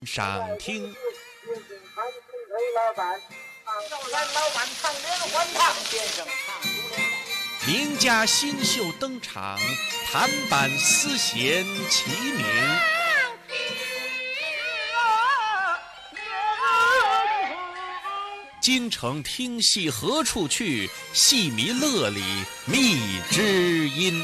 上听名家新秀登场，弹板丝弦齐鸣。京城听戏何处去？戏迷乐里觅知音。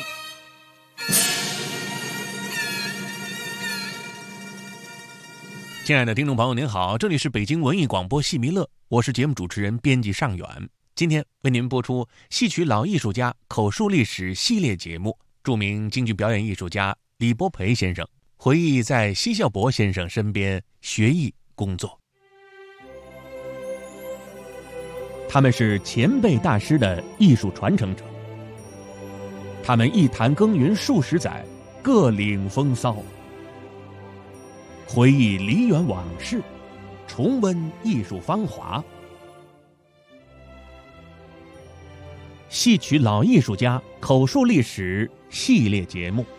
亲爱的听众朋友您好，这里是北京文艺广播戏迷乐，我是节目主持人编辑尚远。今天为您播出戏曲老艺术家口述历史系列节目，著名京剧表演艺术家李伯培先生回忆在奚孝伯先生身边学艺工作。他们是前辈大师的艺术传承者，他们一坛耕耘数十载，各领风骚，回忆梨园往事，重温艺术芳华。戏曲老艺术家口述历史系列节目。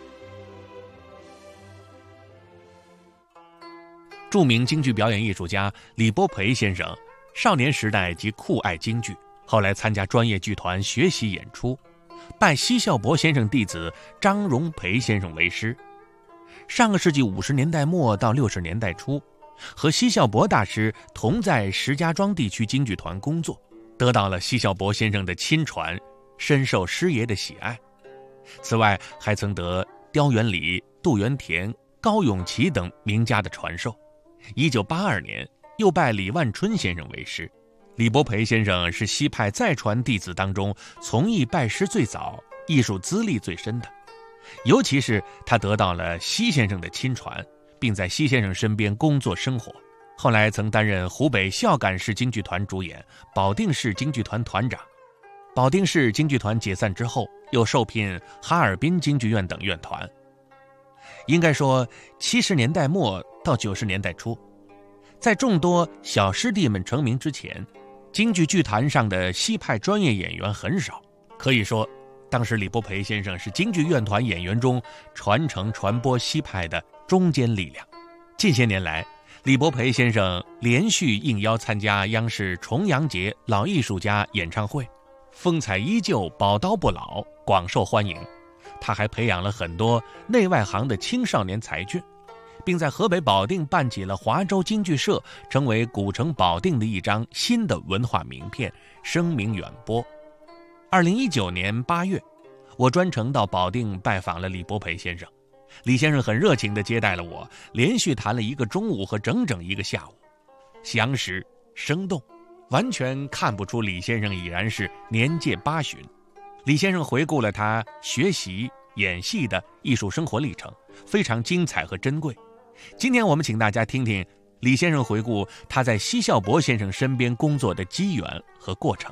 著名京剧表演艺术家李伯培先生少年时代即酷爱京剧，后来参加专业剧团学习演出，拜奚孝伯先生弟子张荣培先生为师。上个世纪50年代末到60年代初，和奚孝伯大师同在石家庄地区京剧团工作，得到了奚孝伯先生的亲传，深受师爷的喜爱。此外还曾得刁元礼、杜元田、高永琪等名家的传授。1982年又拜李万春先生为师。李伯培先生是奚派再传弟子当中从艺拜师最早、艺术资历最深的，尤其是他得到了奚先生的亲传，并在奚先生身边工作生活。后来曾担任湖北孝感市京剧团主演、保定市京剧团团长。保定市京剧团解散之后，又受聘哈尔滨京剧院等院团。应该说70年代末到90年代初，在众多小师弟们成名之前，京剧剧坛上的奚派专业演员很少。可以说当时李伯培先生是京剧院团演员中传承传播奚派的中坚力量。近些年来，李伯培先生连续应邀参加央视重阳节老艺术家演唱会，风采依旧，宝刀不老，广受欢迎。他还培养了很多内外行的青少年才俊，并在河北保定办起了华州京剧社，成为古城保定的一张新的文化名片，声名远播。2019年8月，我专程到保定拜访了李伯培先生。李先生很热情地接待了我，连续谈了1个中午和整整1个下午，详实生动，完全看不出李先生已然是年届80。李先生回顾了他学习演戏的艺术生活历程，非常精彩和珍贵。今天我们请大家听听李先生回顾他在奚孝伯先生身边工作的机缘和过程。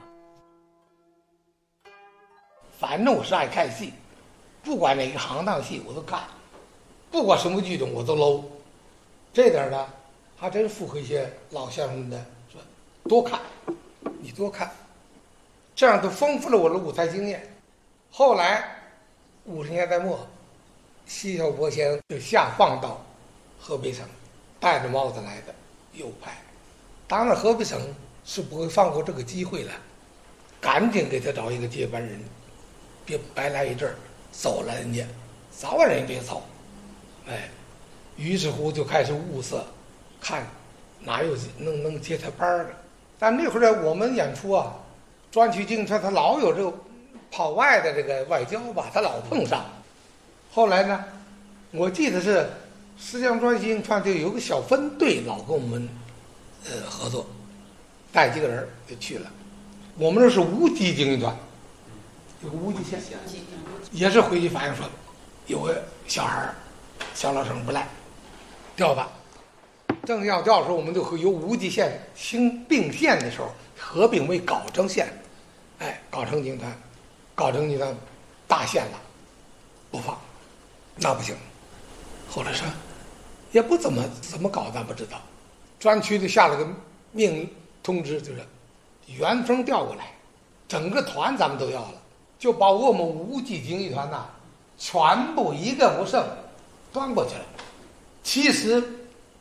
反正我是爱看戏，不管哪个行当戏我都看，不管什么剧种我都搂。这点呢还真符合一些老先生的说，多看，你多看，这样都丰富了我的舞台经验。后来50年代末，奚孝伯先生就下放到河北省，戴着帽子来的右派。当然河北省是不会放过这个机会了，赶紧给他找一个接班人，别白来一阵儿走了人家，早晚人别走。于是乎就开始物色，看哪有能接他班的。但那会儿我们演出啊，专区京剧他老有这个跑外的这个外交吧，他老碰上。后来呢，我记得是石家庄京剧团就有个小分队老跟我们合作，带几个人就去了。我们这是无极京剧团，有个无极县，也是回去反映说有个小孩小老生不赖，调他。正要调的时候，我们就由无极县兴并县的时候合并为藁城县，藁城京剧团，藁城京剧团大县了，不放，那不行。后来说也不怎么搞，咱不知道。专区就下了个命通知，就是原封调过来，整个团咱们都要了，就把我们无极京剧团呐，全部一个不剩端过去了。其实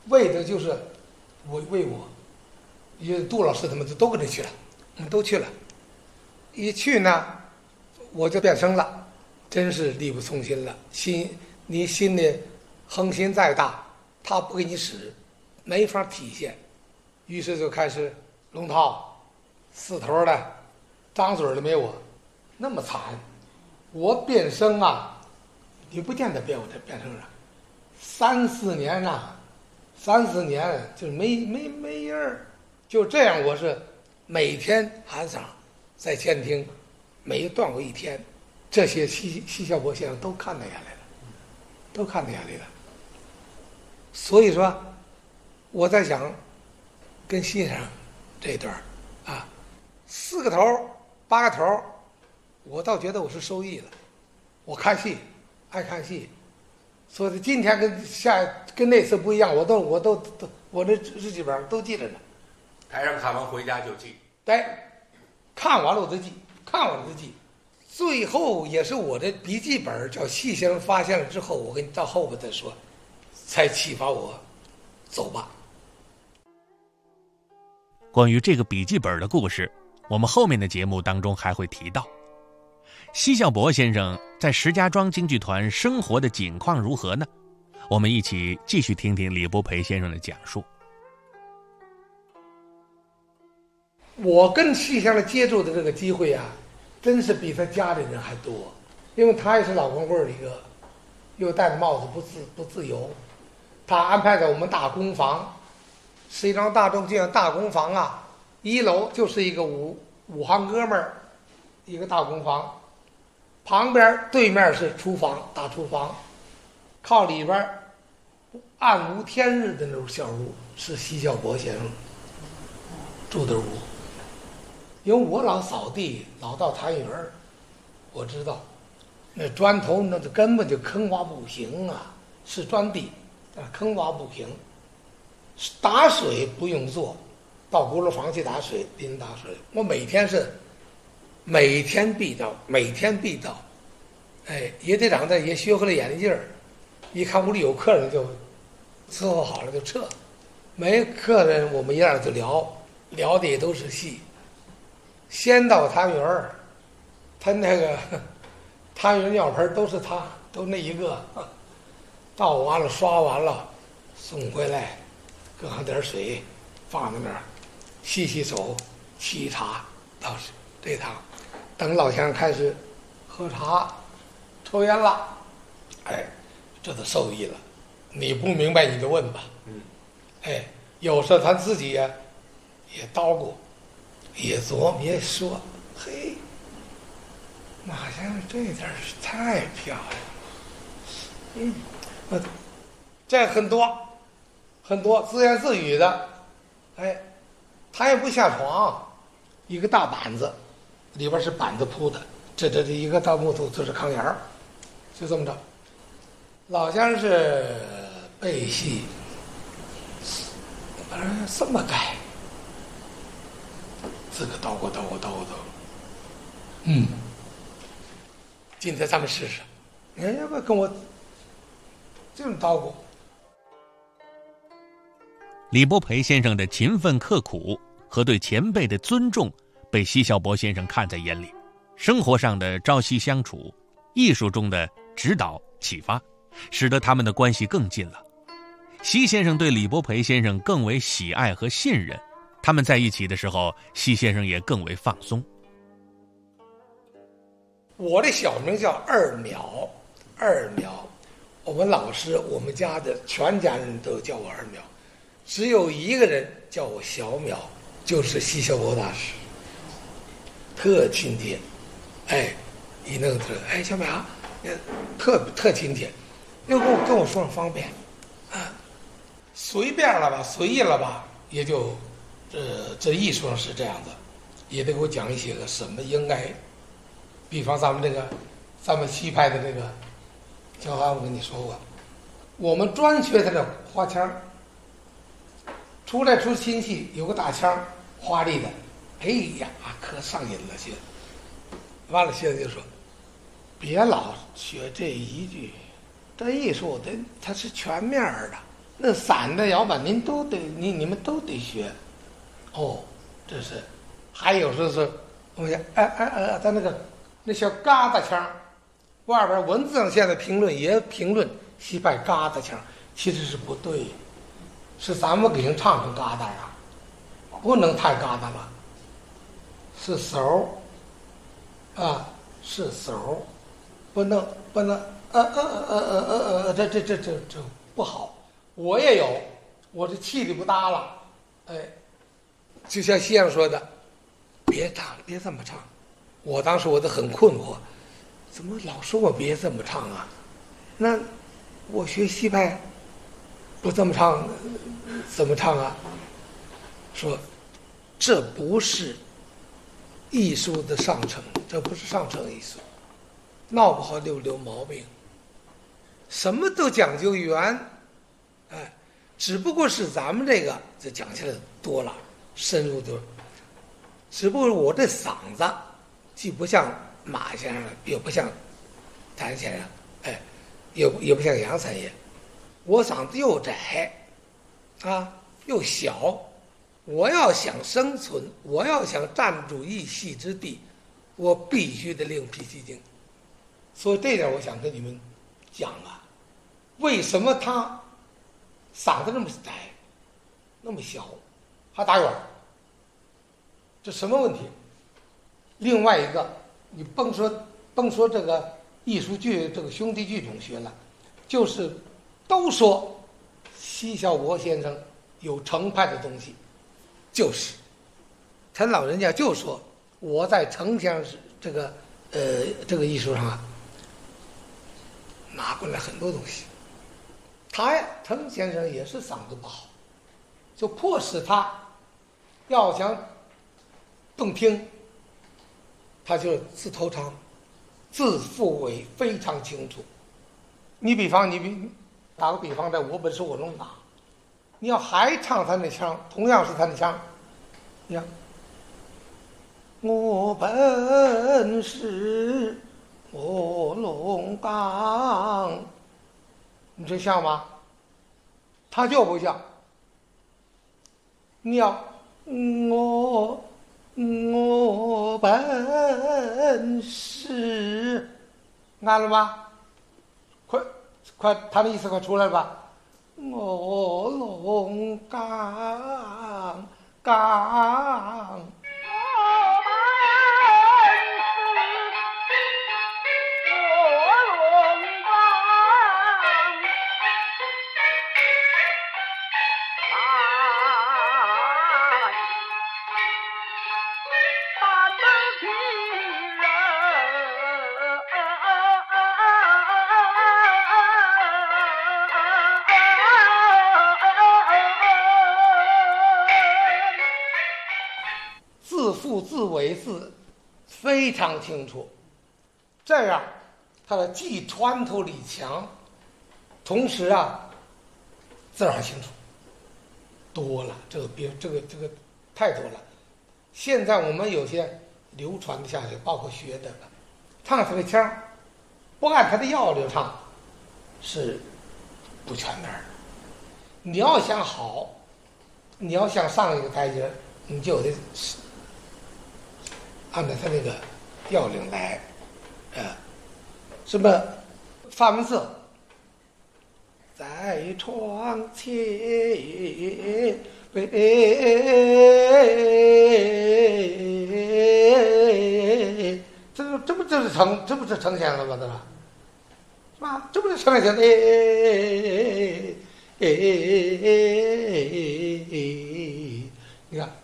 为的就是为我，杜老师他们都跟着去了，我们都去了。一去呢，我就变声了，真是力不从心了。你心里恒心再大，他不给你使，没法体现。于是就开始龙套、四头的，张嘴的没我那么惨。我变声啊，你不见得变我这变声啊，3-4年呐，3-4年就没音儿，就这样。我是每天喊嗓，在前厅没断过一天。这些奚孝伯先生都看得下来了，都看得下来了。所以说，我在想，跟先生这一段啊，4个头8个头，我倒觉得我是受益了。我看戏，爱看戏，所以今天跟那次不一样，我这日记本都记着呢。 台上看完回家就记。 对，看完了我就记，看完了就记。最后也是我的笔记本叫细先生发现了之后，我跟你到后边再说，才启发我走吧。 关于这个笔记本的故事，我们后面的节目当中还会提到。奚孝伯先生在石家庄京剧团生活的景况如何呢？我们一起继续听听李伯培先生的讲述。 我跟奚先生接触的这个机会啊，真是比他家里人还多，因为他也是老光棍儿一个，又戴着帽子不自由。他安排在我们大公房，石家庄大众剧院大公房啊，1楼就是一个五行哥们儿，一个大公房，旁边对面是厨房，大厨房，靠里边暗无天日的那种小屋是奚孝伯先生住的屋。因为我老扫地，老到谭园儿，我知道，那砖头那根本就坑洼不平啊，是砖地，但是坑洼不平。打水不用做，到锅炉房去打水，淋打水。我每天必到，哎，也得长得也学会了眼力劲儿，一看屋里有客人就伺候好了就撤，没客人我们一样就聊的也都是戏。先到谭园儿，他那个谭园尿盆都是他，都那一个，倒完了刷完了，送回来，搁上点水，放在那儿，洗手，沏茶，倒是这趟，等老乡开始喝茶、抽烟了，哎，这都受益了。你不明白你就问吧，哎，有时候他自己也叨咕。也琢磨也说，嘿，马先生这点是太漂亮了，这很多自言自语的，哎，他也不下床，一个大板子，里边是板子铺的，这一个大木头就是炕沿儿，就这么着。老先生是背戏，这么改。自个叨咕，今天咱们试试，你要不跟我这么叨咕？ 李伯培先生的勤奋刻苦和对前辈的尊重被奚孝伯先生看在眼里，生活上的朝夕相处，艺术中的指导启发，使得他们的关系更近了。奚先生对李伯培先生更为喜爱和信任，他们在一起的时候，奚先生也更为放松。 我的小名叫二淼，我们老师，我们家的全家人都叫我二淼，只有一个人叫我小淼，就是奚孝伯大师，特亲切，哎，一弄他，哎，小淼，特亲切，又跟我说上方便，啊，随便了吧，随意了吧，也就。这艺术上是这样子，也得给我讲一些个什么应该，比方咱们西派的这个焦寒，我跟你说过，我们专学他的花腔，出新戏有个大腔，华丽的，哎呀，可上瘾了学。完了，现在就说，别老学这一句，这艺术它是全面的， 那散的摇板您都得，你们都得学。哦，这是，还有说是我们讲，他那小疙瘩腔，外边文字上现在评论也评论西派疙瘩腔，其实是不对，是咱们给人唱成疙瘩啊，不能太疙瘩了，是手啊，是手，不能，这不好。我也有，我这气力不大了，哎，就像先生说的，别唱，别这么唱。我当时我都很困惑，怎么老说我别这么唱啊？那我学西派不这么唱，怎么唱啊？说这不是艺术的上乘，这不是上乘艺术，闹不好留毛病。什么都讲究圆，哎，只不过是咱们这讲起来多了，深入多了。只不过我这嗓子既不像马先生，也不像谭先生，哎，也不像杨三爷，我嗓子又窄，啊，又小。我要想生存，我要想占住一席之地，我必须得另辟蹊径。所以这点我想跟你们讲啊，为什么他嗓子那么窄，那么小，还打远？这什么问题？另外一个，你甭说这个艺术剧，这个兄弟剧种学了，就是都说奚孝伯先生有程派的东西，就是陈老人家就说我在程先生这个艺术上啊，拿过来很多东西。他呀，程先生也是嗓子不好，就迫使他要想动听，他就自头长，自腹尾非常清楚。你打个比方，在我本是我能打，你要还唱他那腔，同样是他那腔，你看，我本是我龙岗，你这像吗？他就不像。你要我本是，按了吧？快，他的意思快出来了吧？我龙岗。自负自尾字非常清楚，这样他的既穿透力强，同时啊字儿还清楚，多了，这个太多了。现在我们有些流传的下去，包括学的，唱他的腔，不按他的要领唱，是不全面的。你要想好，你要想上一个台阶，你就得按照他那个要领来，什么范文色，在窗前这不就是呈现了吗？这是吧？这不是呈现的？你看。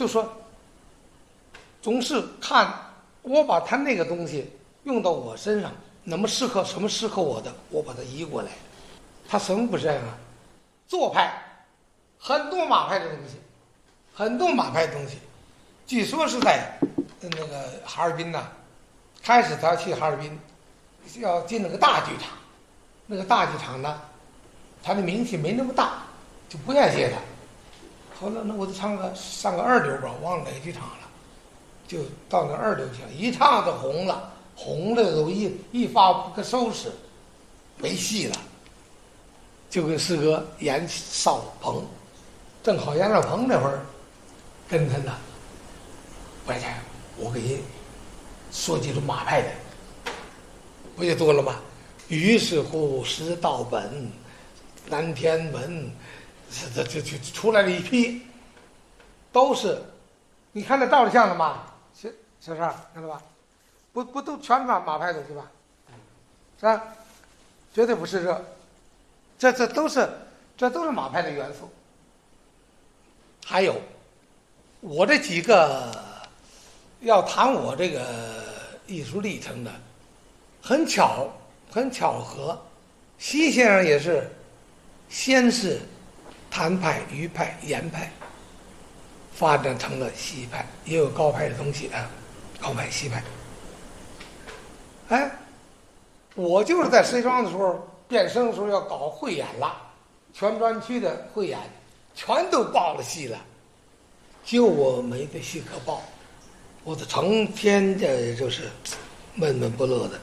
就说总是看我把他那个东西用到我身上，那么适合什么适合我的，我把它移过来。他什么不是这样啊？做派很多马派的东西，很多马派的东西，据说是在那个哈尔滨呐，开始他去哈尔滨要进那个大剧场，那个大剧场呢，他的名气没那么大，就不愿接他。后来那我就上个二流吧，忘了哪个剧场了，就到那二流去了，一唱就红了，红的都一发不可收拾，没戏了。就跟师哥严少鹏，正好严少鹏那会儿跟他呢，外家我给你说几种马派的，不就多了吗？于是乎，石道本、南天门，这出来了一批，都是，你看这道理像了吗？小三看到吧？不都全是马派的是吧？是吧？绝对不是这都是马派的元素。还有，我这几个要谈我这个艺术历程的，很巧合，西先生也是，先是谭派、余派、严派，发展成了西派，也有高派的东西啊，高派、西派。哎，我就是在石家庄的时候，变声的时候要搞汇演了，全专区的汇演，全都报了戏了，就我没得戏可报，我的成天就是闷闷不乐的。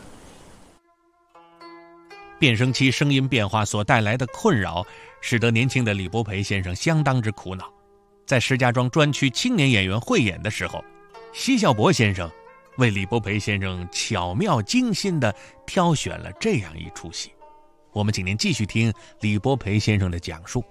变声期声音变化所带来的困扰，使得年轻的李伯培先生相当之苦恼。在石家庄专区青年演员汇演的时候，奚孝伯先生为李伯培先生巧妙精心地挑选了这样一出戏。我们请您继续听李伯培先生的讲述。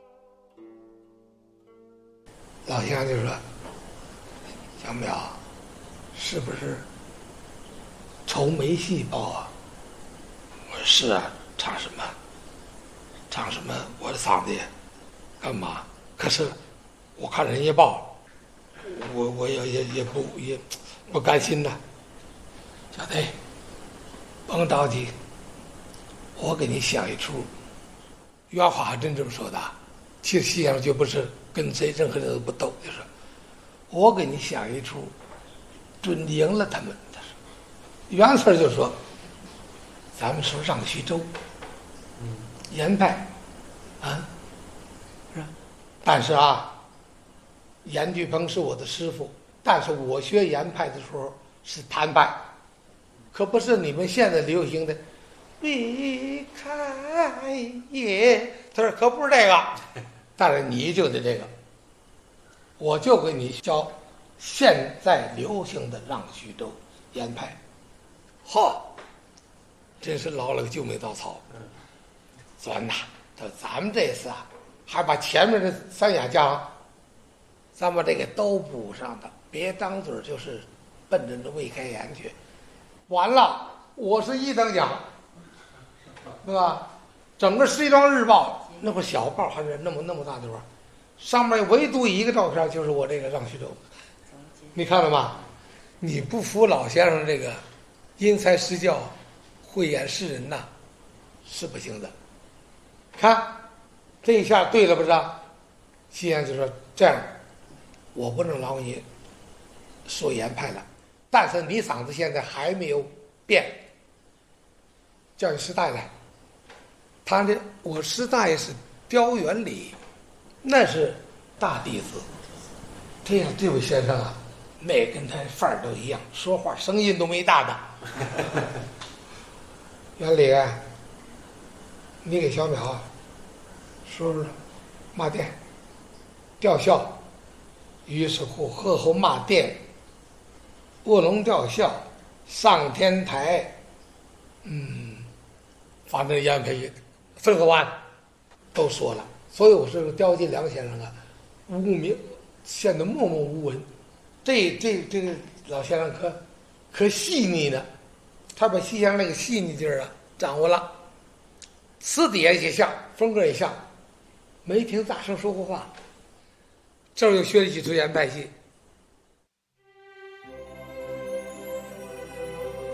老先生就说：“小淼，是不是愁没戏报啊？”我说：“是啊，唱什么？唱什么？我的嗓子也干嘛？可是我看人家报，我也不甘心呐。小弟，甭着急，我给你想一出。”原话还真这么说的。其实戏上就不是跟谁任何人都不斗，就说我给你想一出，准赢了他们。他说原词就说咱们说让徐州，严派啊，是吧？但是啊，严巨鹏是我的师傅，但是我学严派的时候是谭派，可不是你们现在流行的避开也，他说可不是这个，但是你就得这个，我就给你教现在流行的让徐州严派。嚯，真是捞了个救命稻草。钻呐，他说咱们这次啊，还把前面的三雅将咱们这个都补上的，别张嘴就是奔着这未开言去。完了，我是一等奖，对吧？整个《石家庄日报》那会小报还是那么大的本，上面唯独一个照片就是我这个让徐州，你看了吗？你不服老先生这个因材施教、慧眼识人呐，是不行的。看这一下对了不是？西先生就说这样，我不能劳你说严派了，但是你嗓子现在还没有变，叫你师大爷来。他这我师大爷是雕园里，那是大弟子。这样这位先生啊，那跟他范儿都一样，说话声音都没大的。园里，你给小淼说说骂店吊孝，于是乎喝后骂店，卧龙吊孝，上天台，反正严培分河湾都说了。所以我说刁金良先生啊，无名显得默默无闻。这个老先生可细腻呢，他把西厢那个细腻劲儿啊掌握了，词底也像，风格也像，没听大声说过话。这儿又学了几出严派戏，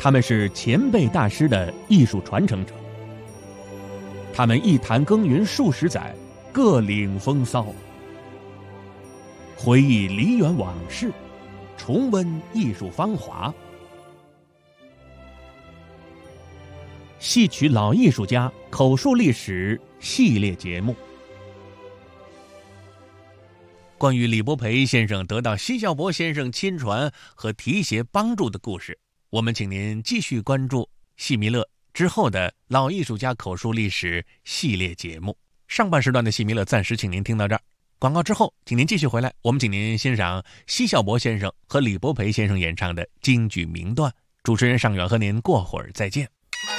他们是前辈大师的艺术传承者。他们一坛耕耘数十载，各领风骚，回忆梨园往事，重温艺术芳华。戏曲老艺术家口述历史系列节目，关于李伯培先生得到奚孝伯先生亲传和提携帮助的故事，我们请您继续关注戏弥勒之后的老艺术家口述历史系列节目。上半时段的戏弥勒暂时请您听到这儿，广告之后请您继续回来，我们请您欣赏奚孝伯先生和李伯培先生演唱的京剧名段。主持人尚远和您过会儿再见。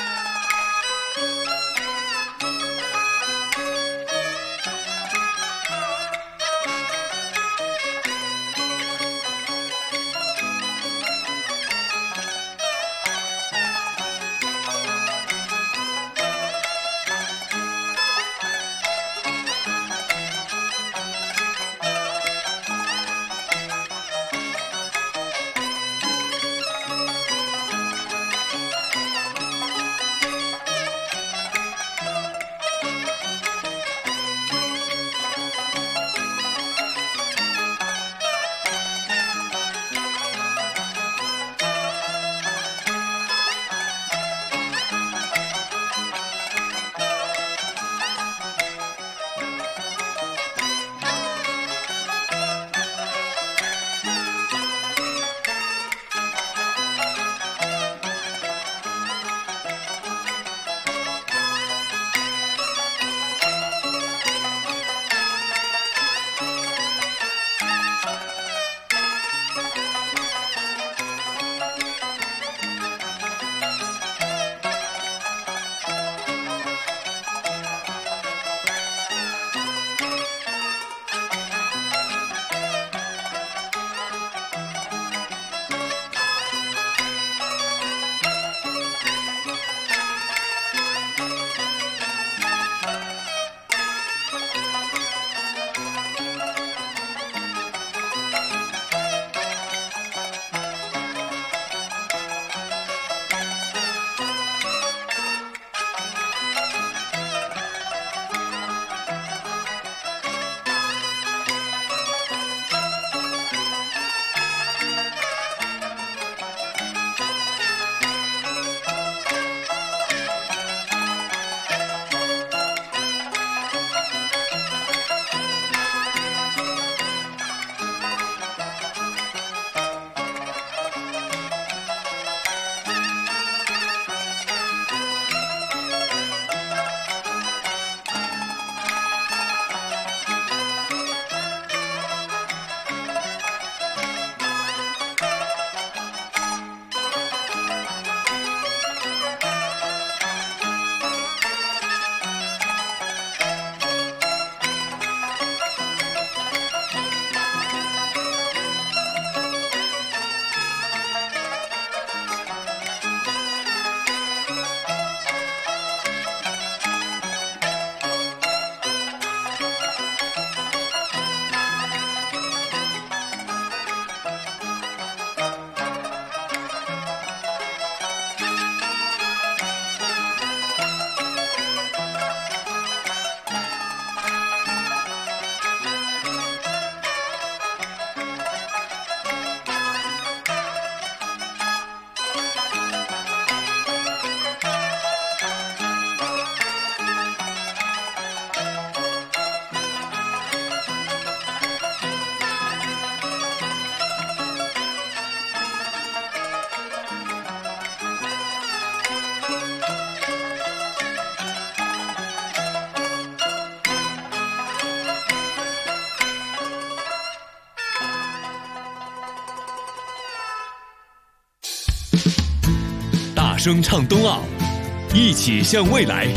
声唱冬奥，一起向未来。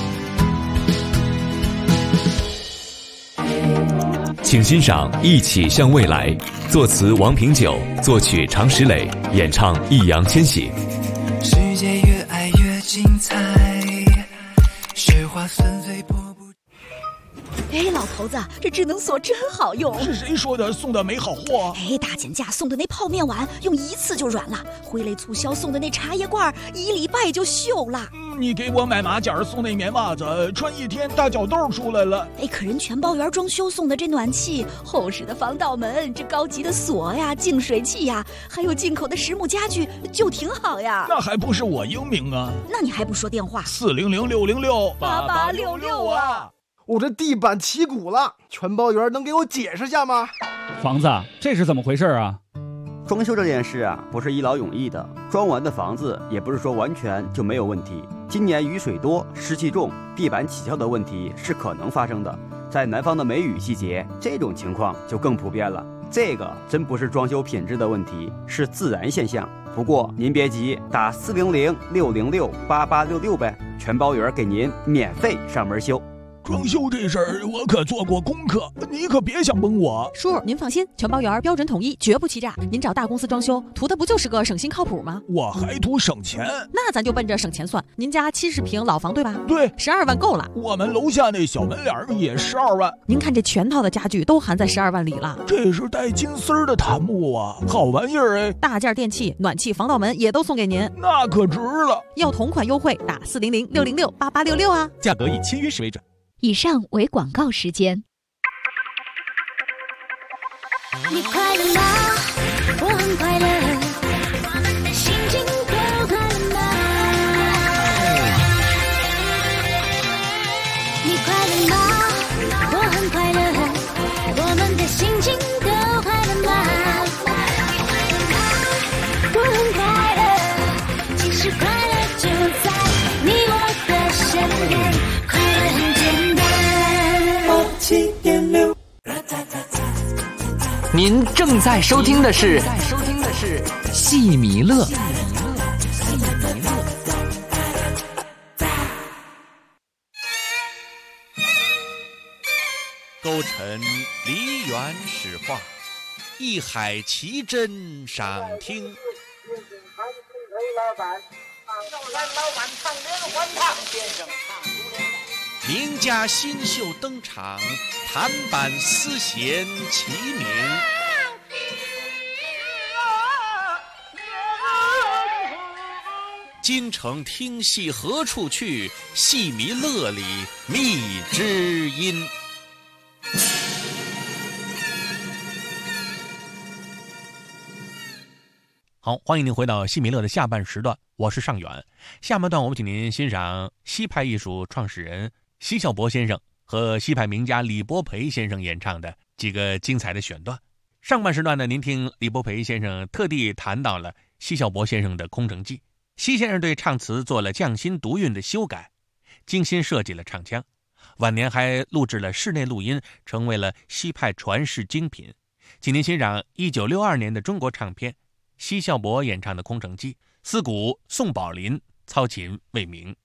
请欣赏《一起向未来》，作词王平久，作曲常石磊，演唱易烊千玺。 世界越爱越精彩，雪花纷飞迫不。 哎，老头子，这智能锁真好用。 是谁说的送的没好货？ 哎，大减价送的那泡面碗用一次就软了，回类促销送的那茶叶罐1礼拜就锈了。 你给我买马甲送那棉袜子，穿1天大脚痘出来了。 哎，可人全包园装修送的这暖气、厚实的防盗门、这高级的锁呀、净水器呀，还有进口的实木家具，就挺好呀。 那还不是我英明啊？ 那你还不说电话 ？400-606-8866啊！ 我这地板起鼓了，全包园能给我解释下吗？ 房子，这是怎么回事啊？ 装修这件事啊，不是一劳永逸的，装完的房子也不是说完全就没有问题。今年雨水多，湿气重，地板起翘的问题是可能发生的。在南方的梅雨季节，这种情况就更普遍了。这个真不是装修品质的问题，是自然现象。不过您别急，打400-606-8866呗，全包园给您免费上门修。 装修这事儿我可做过功课，你可别想蒙我。 叔，您放心，全包园标准统一，绝不欺诈。您找大公司装修，图的不就是个省心靠谱吗？ 我还图省钱。 那咱就奔着省钱算。您家70平老房对吧？ 对 ，12万够了。 我们楼下那小门脸也12万。 您看这全套的家具都含在12万里了。 这是带金丝儿的檀木啊，好玩意儿哎！ 大件电器、暖气、防盗门也都送给您， 那可值了。 要同款优惠，打400-606-8866啊。 价格以签约时为准。 以上为广告时间。 你快乐吗？我很快乐，心情都快乐吗？你快乐吗？我很快乐，我们的心情都快乐吗？我很快乐，其实快乐就在你我的身边，快乐很简单。7.6。 您正在收听的是戏迷乐。 勾陈梨园史话，一海奇珍赏听。名家新秀登场，弹板丝弦齐鸣。京城听戏何处去？戏迷乐里觅知音。好，欢迎您回到戏迷乐的下半时段，我是尚远。下半段我们请您欣赏西派艺术创始人奚孝伯先生和西派名家李伯培先生演唱的几个精彩的选段。上半时段呢，您听李伯培先生特地谈到了奚孝伯先生的《空城计》，奚先生对唱词做了匠心独运的修改，精心设计了唱腔，晚年还录制了室内录音，成为了西派传世精品。请您欣赏1962年的中国唱片奚孝伯演唱的《空城计》，司鼓宋宝林，操琴魏明。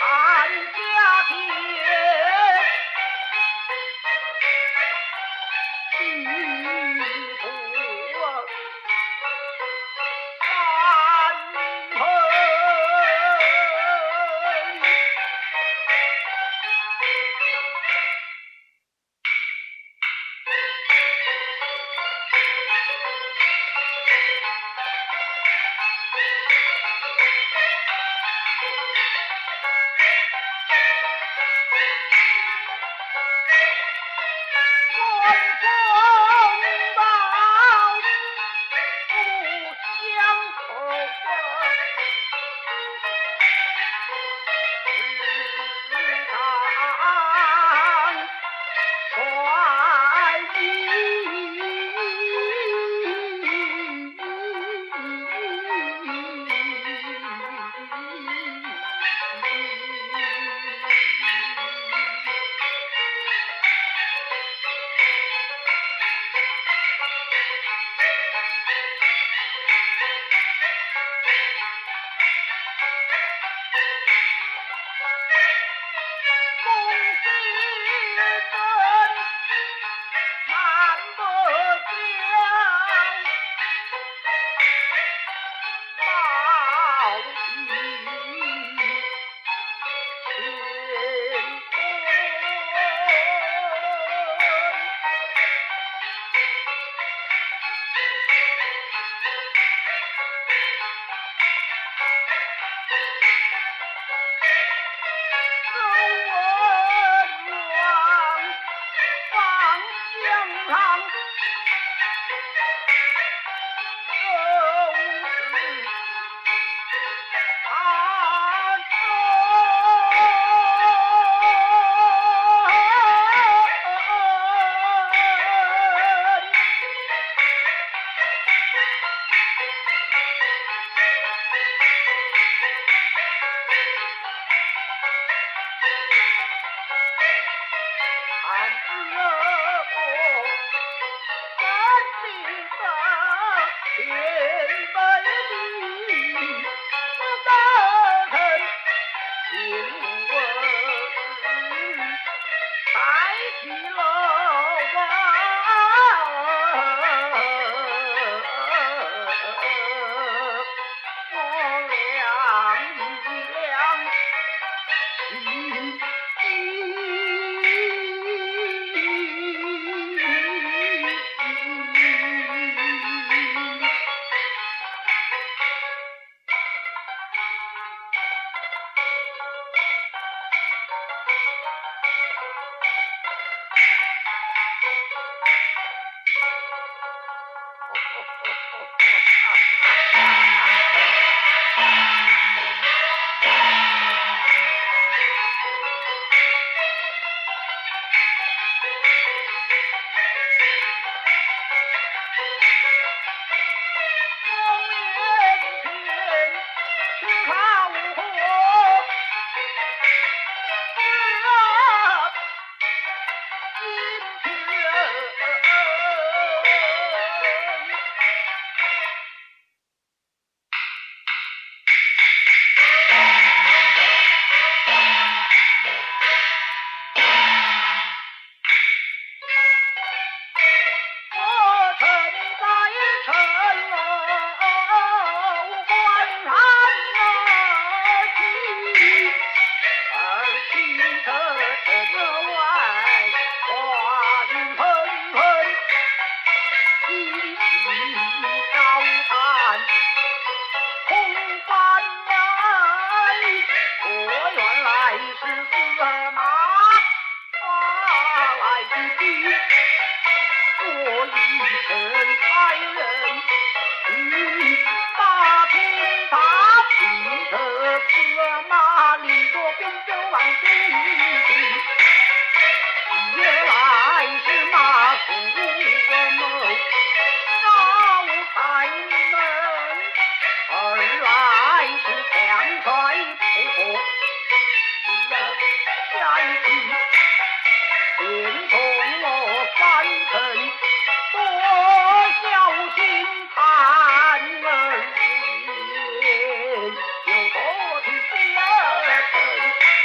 有多的第二层。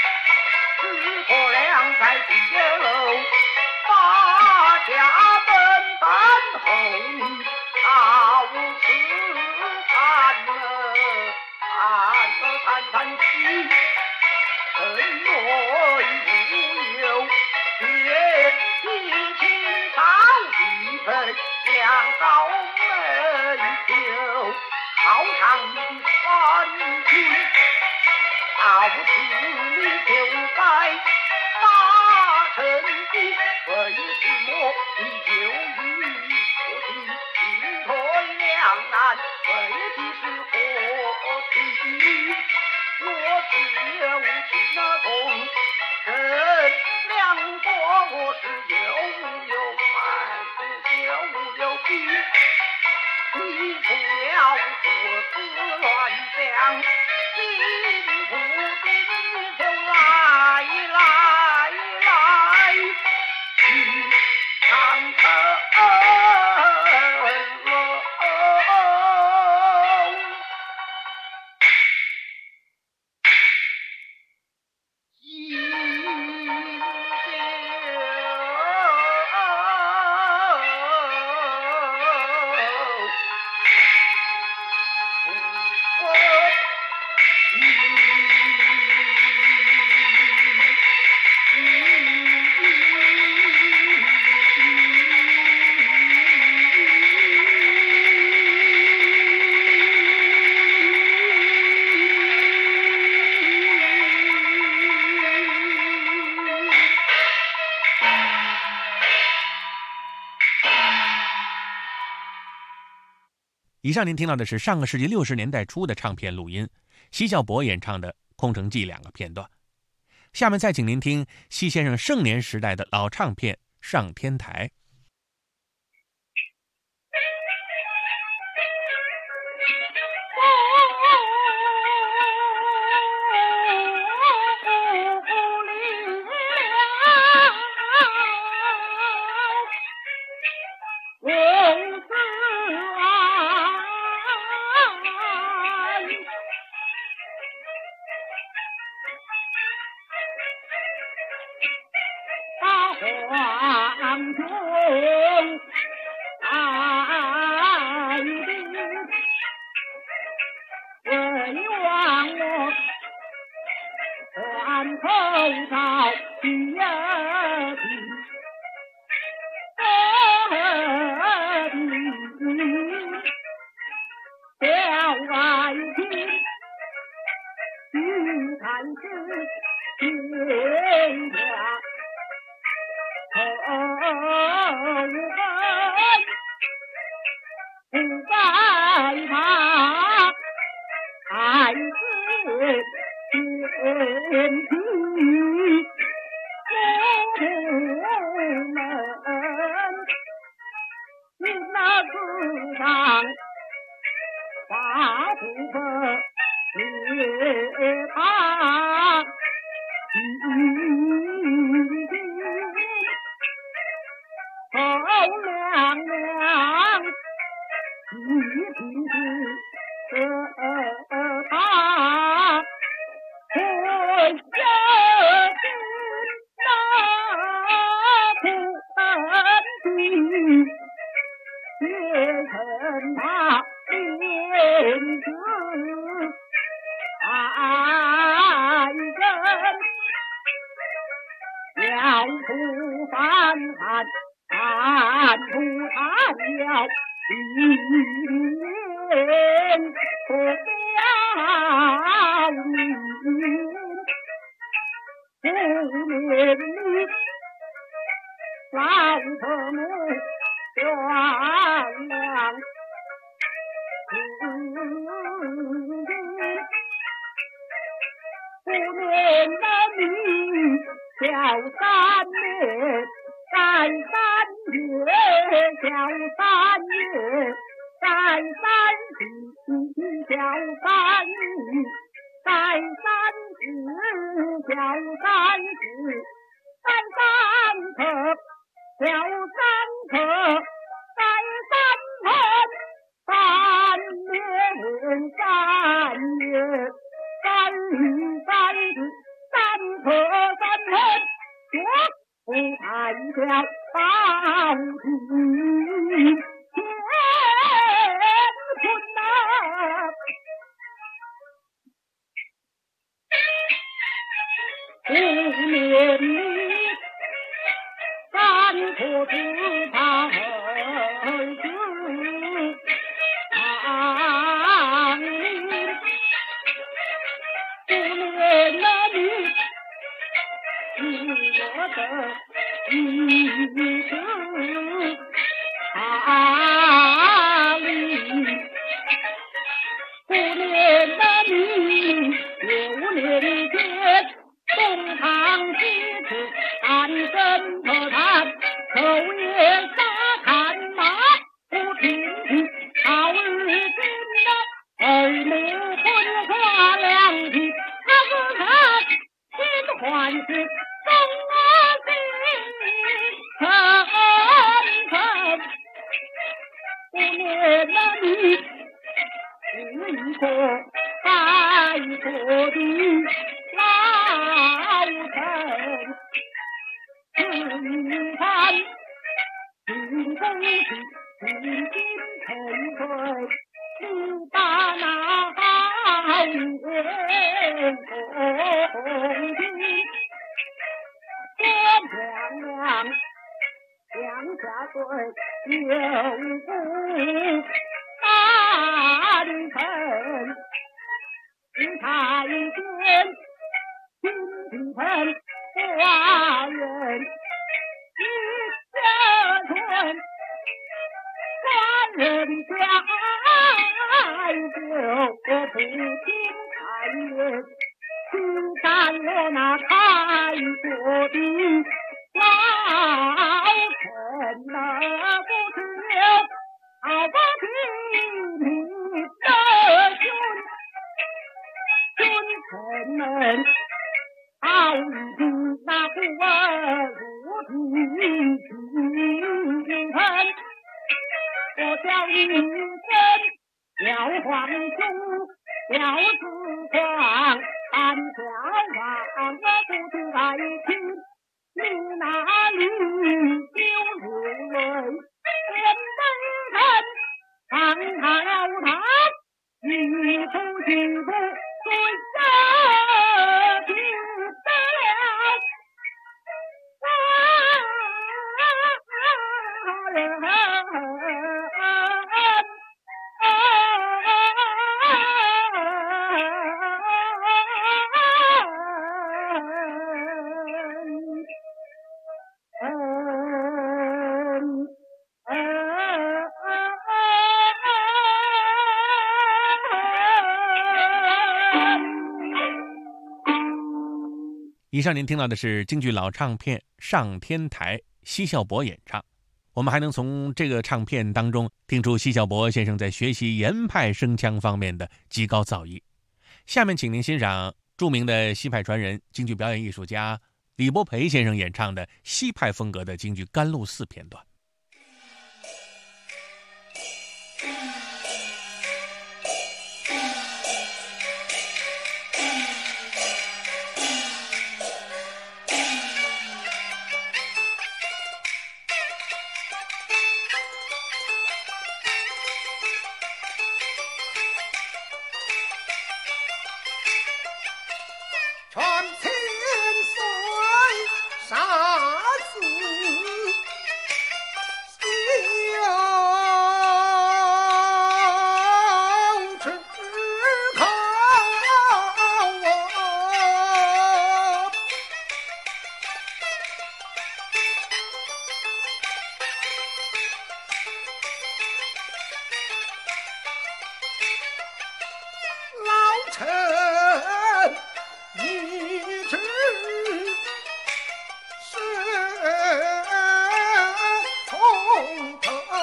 才只有大家奔担候你，到此叹息，恩爱无有，别提情到地盆，两道美酒，好长的三军，到此你就该大臣的为什么你就与我的进退两难，为的是何情？我只有情同人两国，我是有买不有逼，你不要胡思乱想，心不定你就来，去上车。 以上您听到的是上个世纪60年代初的唱片录音，奚孝伯演唱的《空城计》2个片段。下面再请您听奚先生盛年时代的老唱片《上天台》。 皇中爱的为王我换后朝第二品，小爱卿去看是天下不害怕，孩子天地父们，你那子上把不分别他后娘娘一定是他会有心那不能去也趁他面子爱人要不翻看看不看了一年不了你不念你老父母原谅不念了你小三年在3月小3月在3日小3日在3日小3日在3刻小3刻在3分3年3月3日3日3刻3分叫宝鸡乾坤呐，5年里三国之才子唐林，5年那里是我的一生阿里，5年那里6年前东堂西池安身特产，口也沙看马不停蹄，好日今呐儿女婚花两体，他是他新欢喜送我心沉沉，5年那里是一个白色的老臣，只看金公子金金沉睡，你把那好眼红的天亮亮乡下水有福大的城，你看见金皮盆花园一家村，官人家就不听谗言，去干了那开锁的老臣呐，不知好不听你的君臣们，好一句那不问如今平衡，我叫一声要皇兄，要子皇，俺小王我不知爱情，你哪里就如泪，连为人放他了他，一出去不对着听得了以上您听到的是京剧老唱片《上天台》，奚孝伯演唱。我们还能从这个唱片当中听出奚孝伯先生在学习严派声腔方面的极高造诣。下面请您欣赏著名的西派传人、京剧表演艺术家李伯培先生演唱的西派风格的京剧《甘露寺》片段。 传千岁杀死小池口，老臣一直是从头，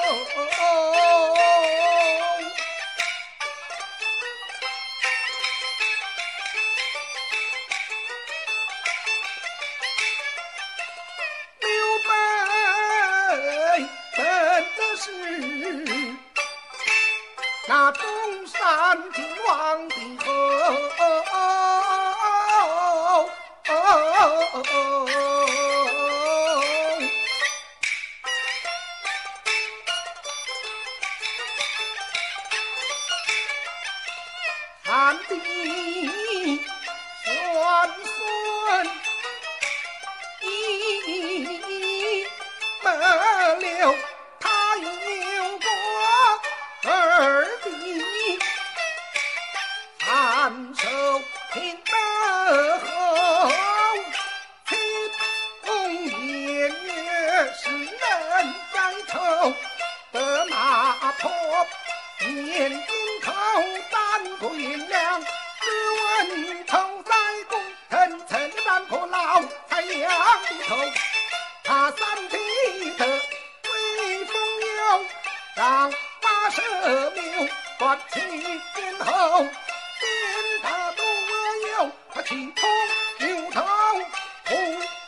刘备真的是那中山靖王的后。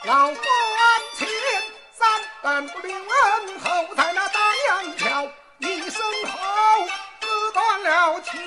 老关前三本不灵问候，在那大洋桥一声吼，割断了桥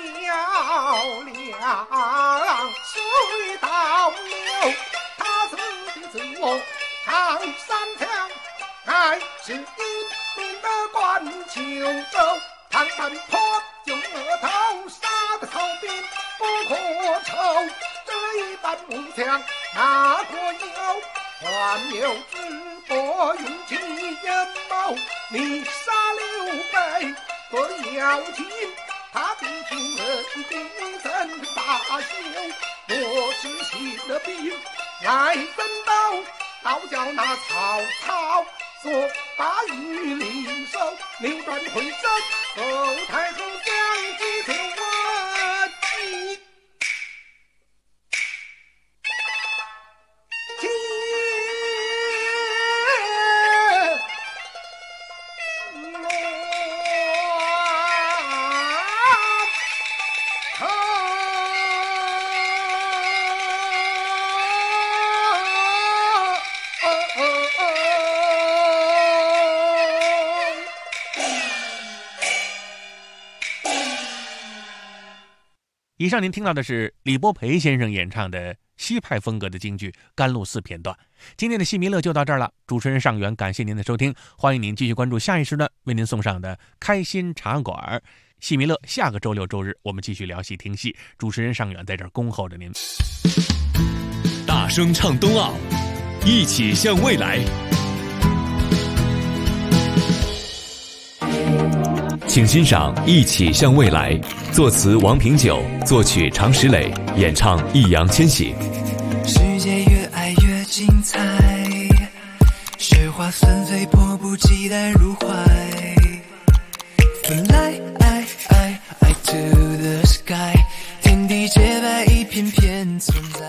梁，水倒流。他死的祖长山墙，乃是一名的关秋州。唐山坡就额头，杀的头边不可愁。这一般武将哪国有？还有智伯勇气阴谋，你杀刘备不要紧，他弟兄人兵怎罢休？若是起了兵来争斗，倒叫那曹操所把于领手，扭转回身，走太后将计就问计。 以上您听到的是李波培先生演唱的西派风格的京剧《甘露寺》片段。今天的戏迷乐就到这儿了，主持人尚元感谢您的收听，欢迎您继续关注下一时段为您送上的开心茶馆。戏迷乐下个周六周日我们继续聊戏听戏，主持人尚元在这儿恭候着您。 大声唱冬奥，一起向未来。请欣赏《一起向未来》，作词王平久，作曲常石磊，演唱易烊千玺。 世界越爱越精彩，雪花纷飞，迫不及待入怀。Fly to the sky， 天地洁白，一片片存在。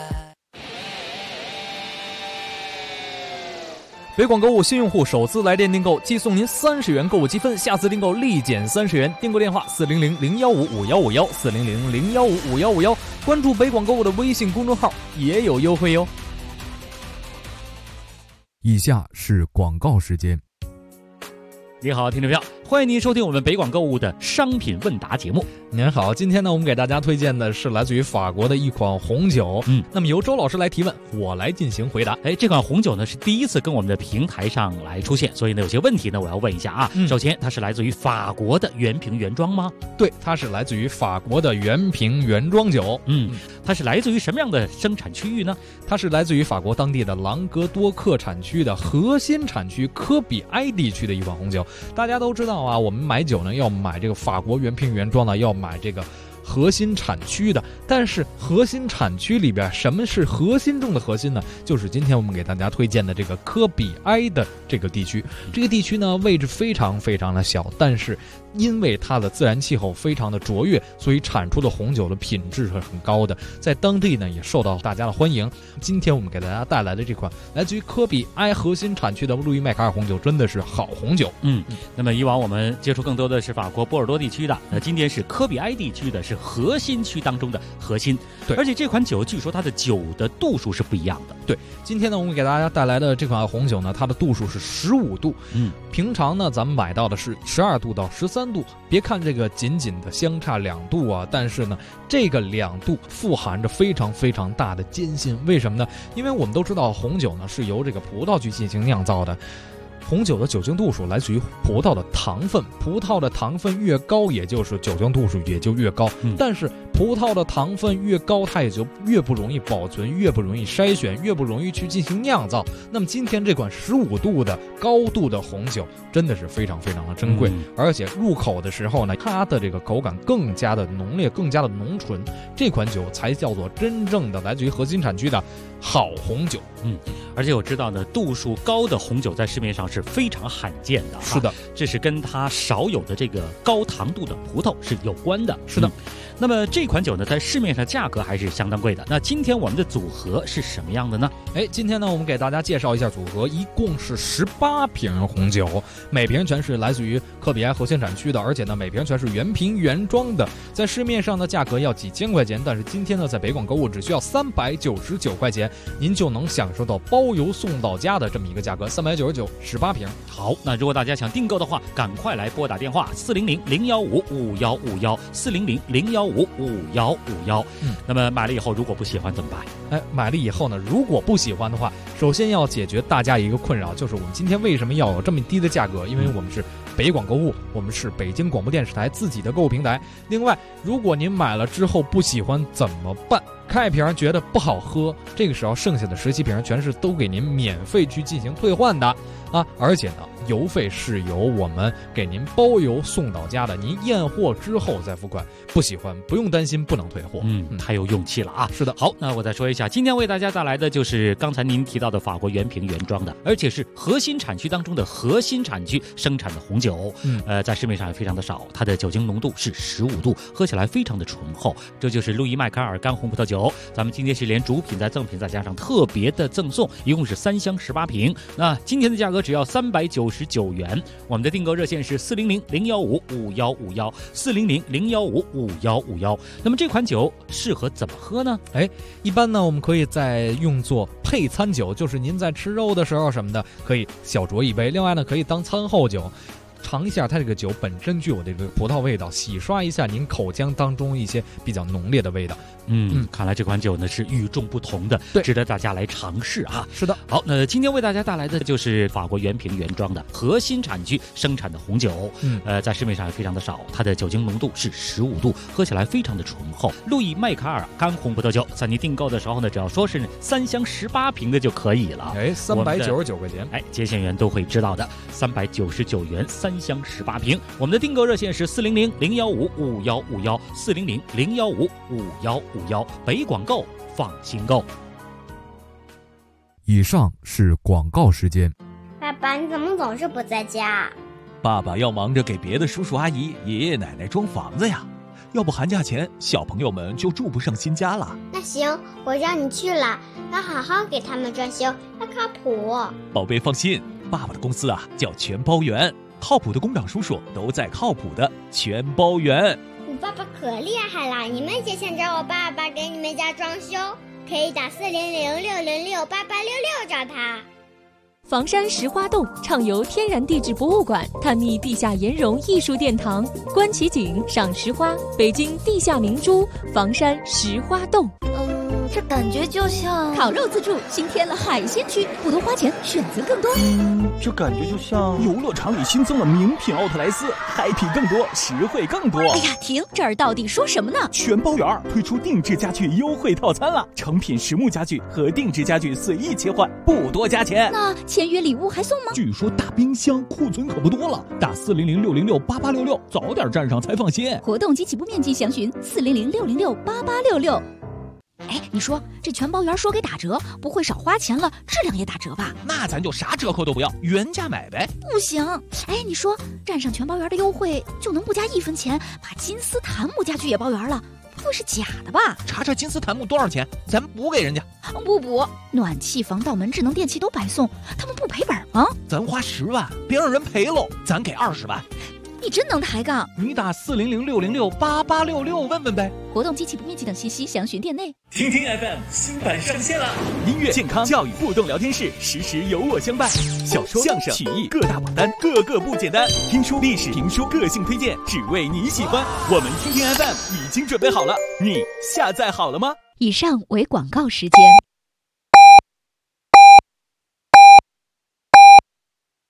北广购物新用户首次来电订购，即送您30元购物积分，下次订购立减30元。订购电话400-015-5151 400-015-5151，关注北广购物的微信公众号也有优惠哟。 以下是广告时间。 你好，听众朋友，欢迎您收听我们北广购物的商品问答节目。 您好，今天呢，我们给大家推荐的是来自于法国的一款红酒。那么由周老师来提问，我来进行回答。 这款红酒呢是第一次跟我们的平台上来出现，所以呢有些问题呢我要问一下啊。首先，它是来自于法国的原瓶原装吗？ 对，它是来自于法国的原瓶原装酒。 它是来自于什么样的生产区域呢？ 它是来自于法国当地的朗格多克产区的核心产区科比埃地区的一款红酒。大家都知道啊，我们买酒呢要买这个法国原瓶原装的，要买这个核心产区的。但是核心产区里边什么是核心中的核心呢？就是今天我们给大家推荐的这个科比埃的这个地区。这个地区呢位置非常非常的小，但是因为它的自然气候非常的卓越，所以产出的红酒的品质是很高的，在当地呢也受到大家的欢迎。今天我们给大家带来的这款来自于科比埃核心产区的路易麦卡尔红酒真的是好红酒。 那么以往我们接触更多的是法国波尔多地区的，那今天是科比埃地区的，是核心区当中的核心。对，而且这款酒据说它的酒的度数是不一样的。 对，今天呢我们给大家带来的这款红酒呢，它的度数是15度。平常呢咱们买到的是12度到13度，别看这个仅仅的相差2度啊，但是呢这个2度富含着非常非常大的艰辛。为什么呢？因为我们都知道红酒呢是由这个葡萄去进行酿造的，红酒的酒精度数来自于葡萄的糖分，葡萄的糖分越高，也就是酒精度数也就越高。但是葡萄的糖分越高，它也就越不容易保存，越不容易筛选，越不容易去进行酿造。那么今天这款15度的高度的红酒真的是非常非常的珍贵，而且入口的时候呢，它的这个口感更加的浓烈，更加的浓醇。这款酒才叫做真正的来自于核心产区的好红酒。 而且我知道呢，度数高的红酒在市面上是非常罕见的。 是的， 这是跟它少有的这个高糖度的葡萄是有关的。 是的。 那么这款酒呢，在市面上价格还是相当贵的。那今天我们的组合是什么样的呢？ 今天呢，我们给大家介绍一下组合，一共是18瓶红酒，每瓶全是来自于科比埃核心产区的，而且呢，每瓶全是原瓶原装的。在市面上的价格要几千块钱，但是今天呢，在北广购物只需要399块钱，您就能享受到包包邮送到家的这么一个价格，399，18瓶。 好，那如果大家想订购的话，赶快来拨打电话400-015-5151，400-015-5151。那么买了以后如果不喜欢怎么办？ 买了以后呢，如果不喜欢的话，首先要解决大家一个困扰，就是我们今天为什么要有这么低的价格？因为我们是北广购物，我们是北京广播电视台自己的购物平台。另外，如果您买了之后不喜欢怎么办？开瓶觉得不好喝，这个时候剩下的17瓶全是都给您免费去进行退换的啊！而且呢，邮费是由我们给您包邮送到家的，您验货之后再付款。不喜欢不用担心不能退货， 太有勇气了啊！ 是的。 好，那我再说一下，今天为大家带来的就是刚才您提到的法国原瓶原装的，而且是核心产区当中的核心产区生产的红酒。在市面上也非常的少，它的酒精浓度是15度，喝起来非常的醇厚。这就是路易麦卡尔干红葡萄酒。咱们今天是连主品再赠品再加上特别的赠送，一共是3箱18瓶。那今天的价格只要399元。我们的订购热线是400-015-5151，400-015-5151。那么这款酒适合怎么喝呢？ 一般呢我们可以再用作配餐酒，就是您在吃肉的时候什么的，可以小酌一杯。另外呢，可以当餐后酒。尝一下它这个酒本身具有这个葡萄味道，洗刷一下您口腔当中一些比较浓烈的味道。 看来这款酒呢是与众不同的，值得大家来尝试啊。 是的。 好，那今天为大家带来的就是法国原瓶原装的核心产区生产的红酒。在市面上也非常的少，它的酒精浓度是15度，喝起来非常的醇厚。路易麦卡尔干红葡萄酒，在你订购的时候呢，只要说是3箱18瓶的就可以了。 399块钱。 接线员都会知道的，399元3箱18瓶。我们的订购热线是400-015-5151，400-015-5151。北广购，放心购。 以上是广告时间。 爸爸，你怎么总是不在家？ 爸爸要忙着给别的叔叔阿姨、爷爷奶奶装房子呀，要不寒假前小朋友们就住不上新家了。 那行，我让你去了，要好好给他们装修，要靠谱。 宝贝放心，爸爸的公司啊叫全包园，靠谱的工长叔叔都在靠谱的全包园。 你爸爸可厉害了，你们也想找我爸爸给你们家装修，可以打400-606-8866找他。 房山石花洞畅游天然地质博物馆，探秘地下岩溶艺术殿堂，观奇景，赏石花，北京地下明珠，房山石花洞。 这感觉就像烤肉自助新添了海鲜区，不多花钱，选择更多。 这感觉就像游乐场里新增了名品奥特莱斯，happy更多，实惠更多。 哎呀，停！这儿到底说什么呢？ 全包园推出定制家具优惠套餐了，成品实木家具和定制家具随意切换，不多加钱。 那签约礼物还送吗？ 据说大冰箱库存可不多了，打400-606-8866，早点站上才放心。 活动及起步面积详询400-606-8866。你说这全包园说给打折，不会少花钱了，质量也打折吧？ 那咱就啥折扣都不要，原价买呗。 不行，你说站上全包园的优惠就能不加1分钱，把金丝檀木家具也包园了，不会是假的吧？ 查查金丝檀木多少钱，咱补给人家。 不补，暖气、防盗门、智能电器都白送，他们不赔本吗？ 咱花10万，别让人赔喽，咱给20万。 你真能抬杠！ 你打400-606-8866问问呗。 活动及起步面积等信息详询店内。 听听 FM 新版上线了， 音乐、健康、教育互动聊天室，时时有我相伴。小说、相声、曲艺各大榜单，个个不简单。听书、历史、评书，个性推荐，只为你喜欢。我们听听 FM 已经准备好了，你下载好了吗？ 以上为广告时间。